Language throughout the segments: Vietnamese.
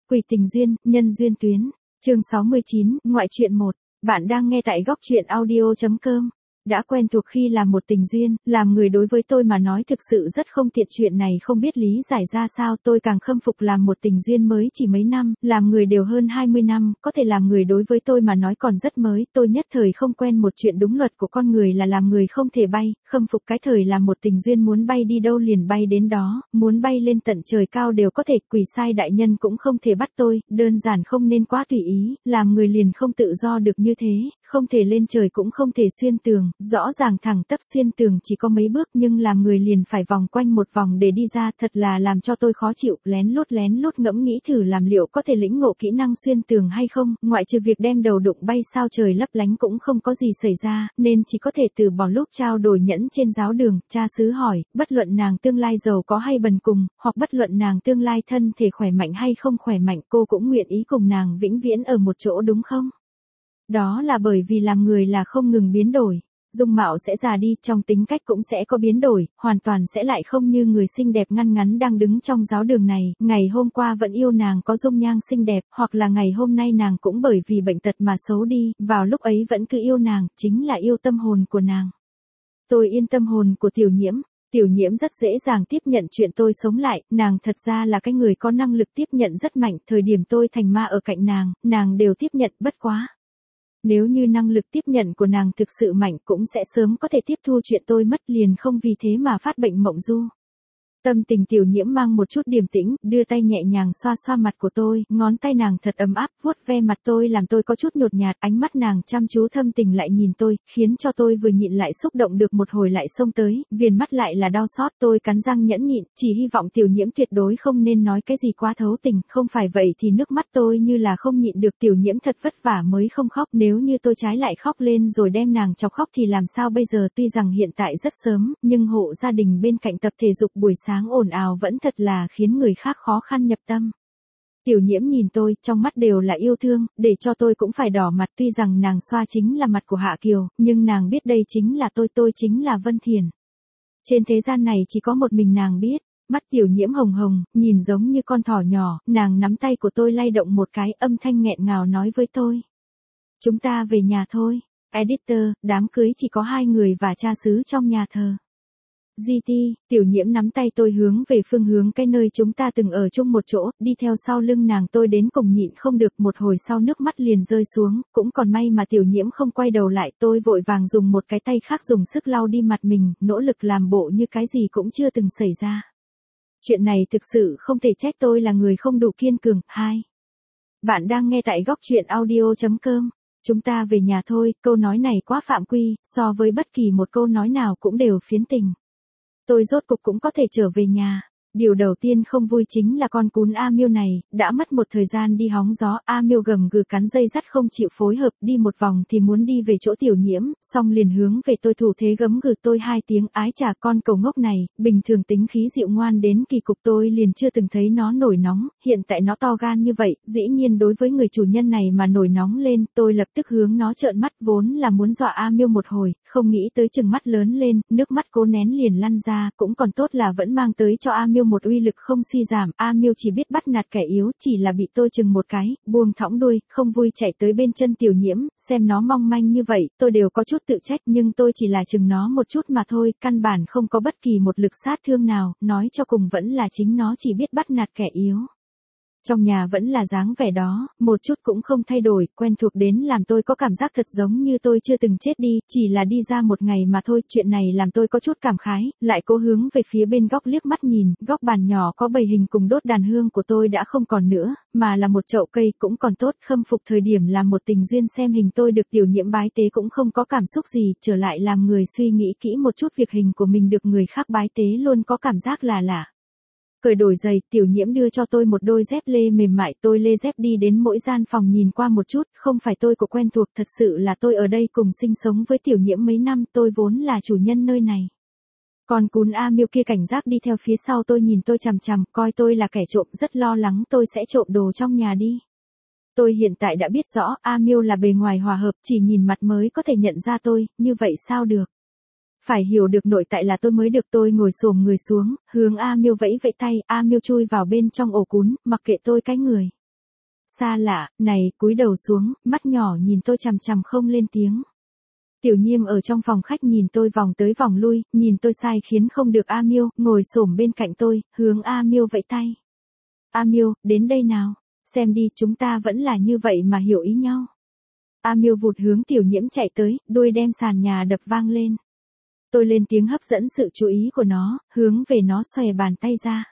Quỷ tình duyên, nhân duyên tuyến. Chương 69, ngoại truyện 1. Bạn đang nghe tại góc truyện audio.com. Đã quen thuộc khi làm một tình duyên, làm người đối với tôi mà nói thực sự rất không tiện, chuyện này không biết lý giải ra sao, tôi càng khâm phục làm một tình duyên mới chỉ mấy năm, làm người đều hơn 20 năm, có thể làm người đối với tôi mà nói còn rất mới, tôi nhất thời không quen một chuyện đúng luật của con người là làm người không thể bay, khâm phục cái thời làm một tình duyên muốn bay đi đâu liền bay đến đó, muốn bay lên tận trời cao đều có thể, quỷ sai đại nhân cũng không thể bắt tôi, đơn giản không nên quá tùy ý, làm người liền không tự do được như thế, không thể lên trời cũng không thể xuyên tường. Rõ ràng thẳng tắp xuyên tường chỉ có mấy bước nhưng làm người liền phải vòng quanh một vòng để đi ra, thật là làm cho tôi khó chịu, lén lút ngẫm nghĩ thử làm liệu có thể lĩnh ngộ kỹ năng xuyên tường hay không, ngoại trừ việc đem đầu đụng bay sao trời lấp lánh cũng không có gì xảy ra, nên chỉ có thể từ bỏ. Lúc trao đổi nhẫn trên giáo đường, cha xứ hỏi, bất luận nàng tương lai giàu có hay bần cùng, hoặc bất luận nàng tương lai thân thể khỏe mạnh hay không khỏe mạnh, cô cũng nguyện ý cùng nàng vĩnh viễn ở một chỗ đúng không? Đó là bởi vì làm người là không ngừng biến đổi. Dung mạo sẽ già đi, trong tính cách cũng sẽ có biến đổi, hoàn toàn sẽ lại không như người xinh đẹp ngăn ngắn đang đứng trong giáo đường này, ngày hôm qua vẫn yêu nàng có dung nhan xinh đẹp, hoặc là ngày hôm nay nàng cũng bởi vì bệnh tật mà xấu đi, vào lúc ấy vẫn cứ yêu nàng, chính là yêu tâm hồn của nàng. Tôi yên tâm hồn của Tiểu Nhiễm. Tiểu Nhiễm rất dễ dàng tiếp nhận chuyện tôi sống lại, nàng thật ra là cái người có năng lực tiếp nhận rất mạnh, thời điểm tôi thành ma ở cạnh nàng đều tiếp nhận, bất quá. Nếu như năng lực tiếp nhận của nàng thực sự mạnh cũng sẽ sớm có thể tiếp thu chuyện tôi mất, liền không vì thế mà phát bệnh mộng du. Tâm tình Tiểu Nhiễm mang một chút điềm tĩnh, đưa tay nhẹ nhàng xoa xoa mặt của tôi, ngón tay nàng thật ấm áp, vuốt ve mặt tôi làm tôi có chút nhột nhạt, ánh mắt nàng chăm chú thâm tình lại nhìn tôi, khiến cho tôi vừa nhịn lại xúc động được một hồi lại xông tới, viền mắt lại là đau xót, tôi cắn răng nhẫn nhịn, chỉ hy vọng Tiểu Nhiễm tuyệt đối không nên nói cái gì quá thấu tình, không phải vậy thì nước mắt tôi như là không nhịn được. Tiểu Nhiễm thật vất vả mới không khóc, nếu như tôi trái lại khóc lên rồi đem nàng chọc khóc thì làm sao bây giờ, tuy rằng hiện tại rất sớm, nhưng hộ gia đình bên cạnh tập thể dục buổi sáng ồn ào vẫn thật là khiến người khác khó khăn nhập tâm. Tiểu Nhiễm nhìn tôi, trong mắt đều là yêu thương, để cho tôi cũng phải đỏ mặt, tuy rằng nàng xoa chính là mặt của Hạ Kiều, nhưng nàng biết đây chính là tôi chính là Vân Thiền. Trên thế gian này chỉ có một mình nàng biết. Mắt Tiểu Nhiễm hồng hồng, nhìn giống như con thỏ nhỏ, nàng nắm tay của tôi lay động một cái, âm thanh nghẹn ngào nói với tôi. Chúng ta về nhà thôi. Editor, đám cưới chỉ có 2 người và cha xứ trong nhà thờ. GT, Tiểu Nhiễm nắm tay tôi hướng về phương hướng cái nơi chúng ta từng ở chung một chỗ, đi theo sau lưng nàng tôi đến cùng nhịn không được, một hồi sau nước mắt liền rơi xuống, cũng còn may mà Tiểu Nhiễm không quay đầu lại, tôi vội vàng dùng một cái tay khác dùng sức lau đi mặt mình, nỗ lực làm bộ như cái gì cũng chưa từng xảy ra. Chuyện này thực sự không thể trách tôi là người không đủ kiên cường. 2. Bạn đang nghe tại góc truyện audio.com. Chúng ta về nhà thôi, câu nói này quá phạm quy, so với bất kỳ một câu nói nào cũng đều phiến tình. Tôi rốt cục cũng có thể trở về nhà. Điều đầu tiên không vui chính là con cún A Miêu này, đã mất một thời gian đi hóng gió, A Miêu gầm gừ cắn dây dắt không chịu phối hợp, đi một vòng thì muốn đi về chỗ Tiểu Nhiễm, xong liền hướng về tôi thủ thế gấm gừ tôi 2 tiếng, ái chà con cẩu ngốc này, bình thường tính khí dịu ngoan đến kỳ cục, tôi liền chưa từng thấy nó nổi nóng, hiện tại nó to gan như vậy, dĩ nhiên đối với người chủ nhân này mà nổi nóng lên, tôi lập tức hướng nó trợn mắt, vốn là muốn dọa A Miêu một hồi, không nghĩ tới chừng mắt lớn lên, nước mắt cố nén liền lăn ra, cũng còn tốt là vẫn mang tới cho A Miêu một uy lực không suy giảm. A Miêu chỉ biết bắt nạt kẻ yếu, chỉ là bị tôi chừng một cái, buông thõng đuôi, không vui chạy tới bên chân Tiểu Nhiễm, xem nó mong manh như vậy, tôi đều có chút tự trách, nhưng tôi chỉ là chừng nó một chút mà thôi, căn bản không có bất kỳ một lực sát thương nào, nói cho cùng vẫn là chính nó chỉ biết bắt nạt kẻ yếu. Trong nhà vẫn là dáng vẻ đó, một chút cũng không thay đổi, quen thuộc đến làm tôi có cảm giác thật giống như tôi chưa từng chết đi, chỉ là đi ra một ngày mà thôi, chuyện này làm tôi có chút cảm khái, lại cố hướng về phía bên góc liếc mắt nhìn, góc bàn nhỏ có bày hình cùng đốt đàn hương của tôi đã không còn nữa, mà là một chậu cây cũng còn tốt, khâm phục thời điểm làm một tình duyên xem hình tôi được Tiểu Nhiễm bái tế cũng không có cảm xúc gì, trở lại làm người suy nghĩ kỹ một chút việc hình của mình được người khác bái tế luôn có cảm giác là lạ. Cởi đổi giày, Tiểu Nhiễm đưa cho tôi một đôi dép lê mềm mại, tôi lê dép đi đến mỗi gian phòng nhìn qua một chút, không phải tôi có quen thuộc, thật sự là tôi ở đây cùng sinh sống với Tiểu Nhiễm mấy năm, tôi vốn là chủ nhân nơi này. Còn cún A Miêu kia cảnh giác đi theo phía sau tôi, nhìn tôi chằm chằm, coi tôi là kẻ trộm, rất lo lắng tôi sẽ trộm đồ trong nhà đi. Tôi hiện tại đã biết rõ, A Miêu là bề ngoài hòa hợp, chỉ nhìn mặt mới có thể nhận ra tôi, như vậy sao được? Phải hiểu được nội tại là tôi mới được. Tôi ngồi xổm người xuống, hướng A Miêu vẫy vẫy tay, A Miêu chui vào bên trong ổ cún, mặc kệ tôi cái người. xa lạ, này, cúi đầu xuống, mắt nhỏ nhìn tôi chằm chằm không lên tiếng. Tiểu Nhiêm ở trong phòng khách nhìn tôi vòng tới vòng lui, nhìn tôi sai khiến không được A Miêu, ngồi xổm bên cạnh tôi, hướng A Miêu vẫy tay. A Miêu, đến đây nào, xem đi, chúng ta vẫn là như vậy mà hiểu ý nhau. A Miêu vụt hướng Tiểu Nhiễm chạy tới, đuôi đem sàn nhà đập vang lên. Tôi lên tiếng hấp dẫn sự chú ý của nó, hướng về nó xòe bàn tay ra.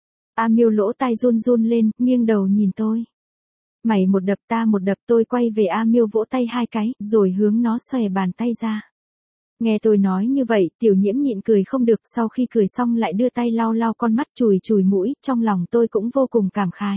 A Miêu lỗ tai run run lên, nghiêng đầu nhìn tôi. Mày một đập ta một đập, tôi quay về A Miêu vỗ tay 2 cái, rồi hướng nó xòe bàn tay ra. Nghe tôi nói như vậy, Tiểu Nhiễm nhịn cười không được, sau khi cười xong lại đưa tay lau lau con mắt, chùi chùi mũi, trong lòng tôi cũng vô cùng cảm khái.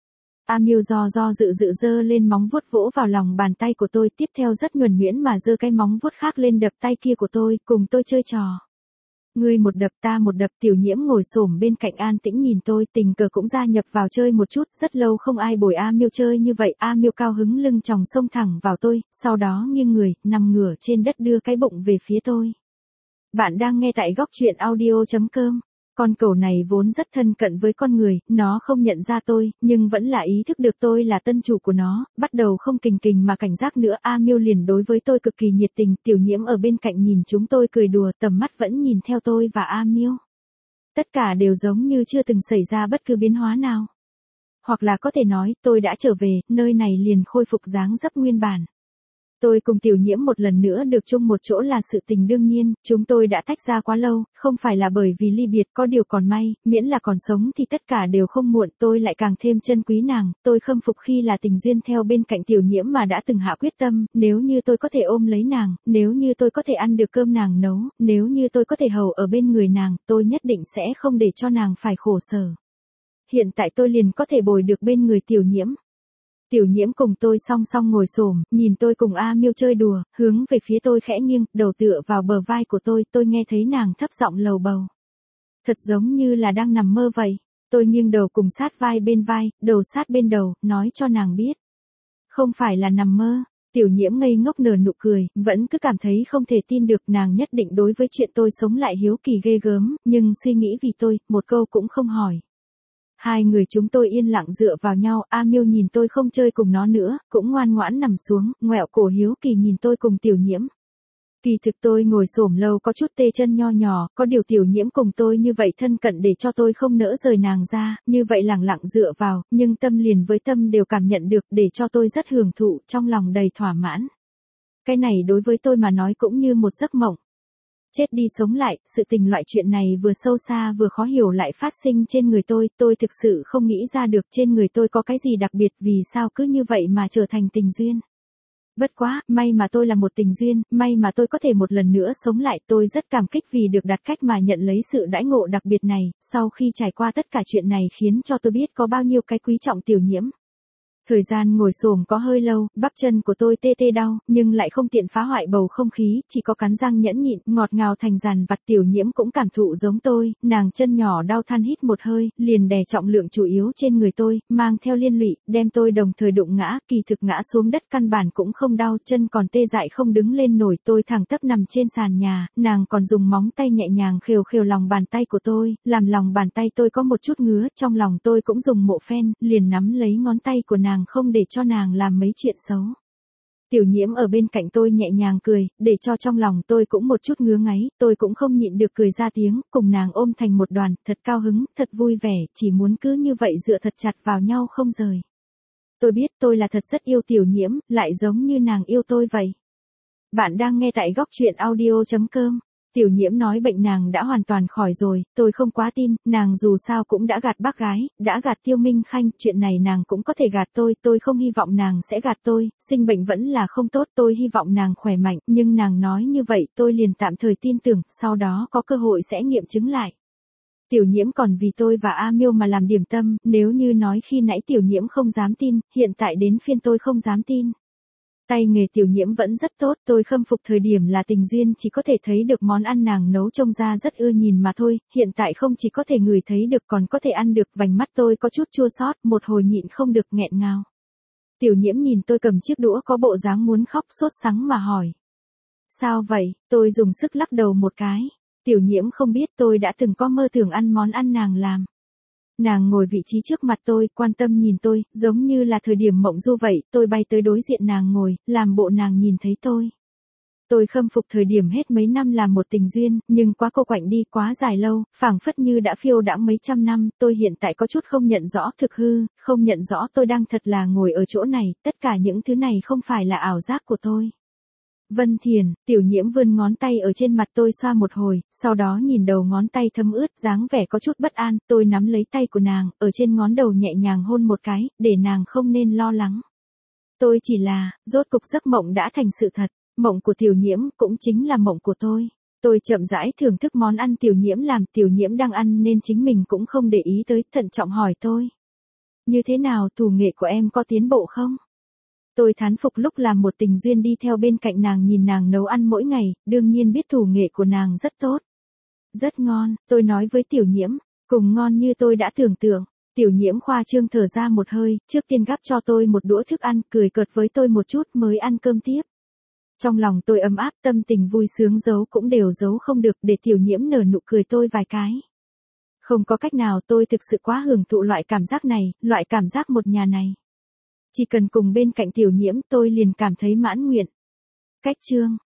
A Miêu do dự giơ lên móng vuốt vỗ vào lòng bàn tay của tôi, tiếp theo rất nhuần nhuyễn mà giơ cái móng vuốt khác lên đập tay kia của tôi, cùng tôi chơi trò. Ngươi một đập ta một đập. Tiểu Nhiễm ngồi xổm bên cạnh an tĩnh nhìn tôi, tình cờ cũng gia nhập vào chơi một chút, rất lâu không ai bồi A Miêu chơi như vậy. A Miêu cao hứng lưng chòng xông thẳng vào tôi, sau đó nghiêng người, nằm ngửa trên đất đưa cái bụng về phía tôi. Bạn đang nghe tại góc truyện audio.com. Con cẩu này vốn rất thân cận với con người, nó không nhận ra tôi, nhưng vẫn là ý thức được tôi là tân chủ của nó, bắt đầu không kình kình mà cảnh giác nữa. A Miêu liền đối với tôi cực kỳ nhiệt tình, Tiểu Nhiễm ở bên cạnh nhìn chúng tôi cười đùa, tầm mắt vẫn nhìn theo tôi và A Miêu. Tất cả đều giống như chưa từng xảy ra bất cứ biến hóa nào. Hoặc là có thể nói, tôi đã trở về, nơi này liền khôi phục dáng dấp nguyên bản. Tôi cùng Tiểu Nhiễm một lần nữa được chung một chỗ là sự tình đương nhiên, chúng tôi đã tách ra quá lâu, không phải là bởi vì ly biệt, có điều còn may, miễn là còn sống thì tất cả đều không muộn, tôi lại càng thêm trân quý nàng, tôi khâm phục khi là tình duyên theo bên cạnh Tiểu Nhiễm mà đã từng hạ quyết tâm, nếu như tôi có thể ôm lấy nàng, nếu như tôi có thể ăn được cơm nàng nấu, nếu như tôi có thể hầu ở bên người nàng, tôi nhất định sẽ không để cho nàng phải khổ sở. Hiện tại tôi liền có thể bồi được bên người Tiểu Nhiễm. Tiểu Nhiễm cùng tôi song song ngồi xổm, nhìn tôi cùng A Miêu chơi đùa, hướng về phía tôi khẽ nghiêng, đầu tựa vào bờ vai của tôi nghe thấy nàng thấp giọng lầu bầu. Thật giống như là đang nằm mơ vậy. Tôi nghiêng đầu cùng sát vai, đầu sát bên đầu, nói cho nàng biết. Không phải là nằm mơ. Tiểu Nhiễm ngây ngốc nở nụ cười, vẫn cứ cảm thấy không thể tin được, nàng nhất định đối với chuyện tôi sống lại hiếu kỳ ghê gớm, nhưng suy nghĩ vì tôi, một câu cũng không hỏi. Hai người chúng tôi yên lặng dựa vào nhau, A Miêu nhìn tôi không chơi cùng nó nữa, cũng ngoan ngoãn nằm xuống, ngoẹo cổ hiếu kỳ nhìn tôi cùng Tiểu Nhiễm. Kỳ thực tôi ngồi xổm lâu có chút tê chân nho nhỏ, có điều Tiểu Nhiễm cùng tôi như vậy thân cận để cho tôi không nỡ rời nàng ra, như vậy lẳng lặng dựa vào, nhưng tâm liền với tâm đều cảm nhận được, để cho tôi rất hưởng thụ, trong lòng đầy thỏa mãn. Cái này đối với tôi mà nói cũng như một giấc mộng. Chết đi sống lại, sự tình loại chuyện này vừa sâu xa vừa khó hiểu lại phát sinh trên người tôi thực sự không nghĩ ra được trên người tôi có cái gì đặc biệt, vì sao cứ như vậy mà trở thành tình duyên. Bất quá, may mà tôi là một tình duyên, may mà tôi có thể một lần nữa sống lại, tôi rất cảm kích vì được đặt cách mà nhận lấy sự đãi ngộ đặc biệt này, sau khi trải qua tất cả chuyện này khiến cho tôi biết có bao nhiêu cái quý trọng Tiểu Nhiễm. Thời gian ngồi xổm có hơi lâu, bắp chân của tôi tê tê đau, nhưng lại không tiện phá hoại bầu không khí, chỉ có cắn răng nhẫn nhịn, ngọt ngào thành dàn vặt. Tiểu Nhiễm cũng cảm thụ giống tôi, nàng chân nhỏ đau than hít một hơi, liền đè trọng lượng chủ yếu trên người tôi, mang theo liên lụy, đem tôi đồng thời đụng ngã, kỳ thực ngã xuống đất căn bản cũng không đau, chân còn tê dại không đứng lên nổi, tôi thẳng tắp nằm trên sàn nhà, nàng còn dùng móng tay nhẹ nhàng khều khều lòng bàn tay của tôi, làm lòng bàn tay tôi có một chút ngứa, trong lòng tôi cũng dùng mộ phen, liền nắm lấy ngón tay của nàng không để cho nàng làm mấy chuyện xấu. Tiểu Nhiễm ở bên cạnh tôi nhẹ nhàng cười, để cho trong lòng tôi cũng một chút ngứa ngáy, tôi cũng không nhịn được cười ra tiếng, cùng nàng ôm thành một đoàn, thật cao hứng, thật vui vẻ, chỉ muốn cứ như vậy dựa thật chặt vào nhau không rời. Tôi biết tôi là thật rất yêu Tiểu Nhiễm, lại giống như nàng yêu tôi vậy. Bạn đang nghe tại góc truyện audio.com. Tiểu Nhiễm nói bệnh nàng đã hoàn toàn khỏi rồi, tôi không quá tin, nàng dù sao cũng đã gạt bác gái, đã gạt Tiêu Minh Khanh, chuyện này nàng cũng có thể gạt tôi không hy vọng nàng sẽ gạt tôi, sinh bệnh vẫn là không tốt, tôi hy vọng nàng khỏe mạnh, nhưng nàng nói như vậy tôi liền tạm thời tin tưởng, sau đó có cơ hội sẽ nghiệm chứng lại. Tiểu Nhiễm còn vì tôi và A Miêu mà làm điểm tâm, nếu như nói khi nãy Tiểu Nhiễm không dám tin, hiện tại đến phiên tôi không dám tin. Tay nghề Tiểu Nhiễm vẫn rất tốt, tôi khâm phục thời điểm là tình duyên chỉ có thể thấy được món ăn nàng nấu trông ra rất ưa nhìn mà thôi, hiện tại không chỉ có thể ngửi thấy được còn có thể ăn được, vành mắt tôi có chút chua xót, một hồi nhịn không được nghẹn ngào. Tiểu Nhiễm nhìn tôi cầm chiếc đũa có bộ dáng muốn khóc sốt sắng mà hỏi. Sao vậy? Tôi dùng sức lắc đầu một cái. Tiểu Nhiễm không biết tôi đã từng có mơ tưởng ăn món ăn nàng làm. Nàng ngồi vị trí trước mặt tôi, quan tâm nhìn tôi, giống như là thời điểm mộng du vậy, tôi bay tới đối diện nàng ngồi, làm bộ nàng nhìn thấy tôi. Tôi khâm phục thời điểm hết mấy năm làm một tình duyên, nhưng quá cô quạnh đi quá dài lâu, phảng phất như đã phiêu đãng mấy trăm năm, tôi hiện tại có chút không nhận rõ thực hư, không nhận rõ tôi đang thật là ngồi ở chỗ này, tất cả những thứ này không phải là ảo giác của tôi. Vân Thiền, Tiểu Nhiễm vươn ngón tay ở trên mặt tôi xoa một hồi, sau đó nhìn đầu ngón tay thấm ướt, dáng vẻ có chút bất an, tôi nắm lấy tay của nàng, ở trên ngón đầu nhẹ nhàng hôn một cái, để nàng không nên lo lắng. Tôi chỉ là, rốt cục giấc mộng đã thành sự thật, mộng của Tiểu Nhiễm cũng chính là mộng của tôi. Tôi chậm rãi thưởng thức món ăn Tiểu Nhiễm làm, Tiểu Nhiễm đang ăn nên chính mình cũng không để ý tới, thận trọng hỏi tôi. Như thế nào, thủ nghệ của em có tiến bộ không? Tôi thán phục lúc làm một tình duyên đi theo bên cạnh nàng nhìn nàng nấu ăn mỗi ngày, đương nhiên biết thủ nghệ của nàng rất tốt. Rất ngon, tôi nói với Tiểu Nhiễm, cùng ngon như tôi đã tưởng tượng. Tiểu Nhiễm khoa trương thở ra một hơi, trước tiên gắp cho tôi một đũa thức ăn, cười cợt với tôi một chút mới ăn cơm tiếp. Trong lòng tôi ấm áp, tâm tình vui sướng giấu cũng đều giấu không được, để Tiểu Nhiễm nở nụ cười tôi vài cái. Không có cách nào, tôi thực sự quá hưởng thụ loại cảm giác này, loại cảm giác một nhà này. Chỉ cần cùng bên cạnh Tiểu Nhiễm tôi liền cảm thấy mãn nguyện. Cách chương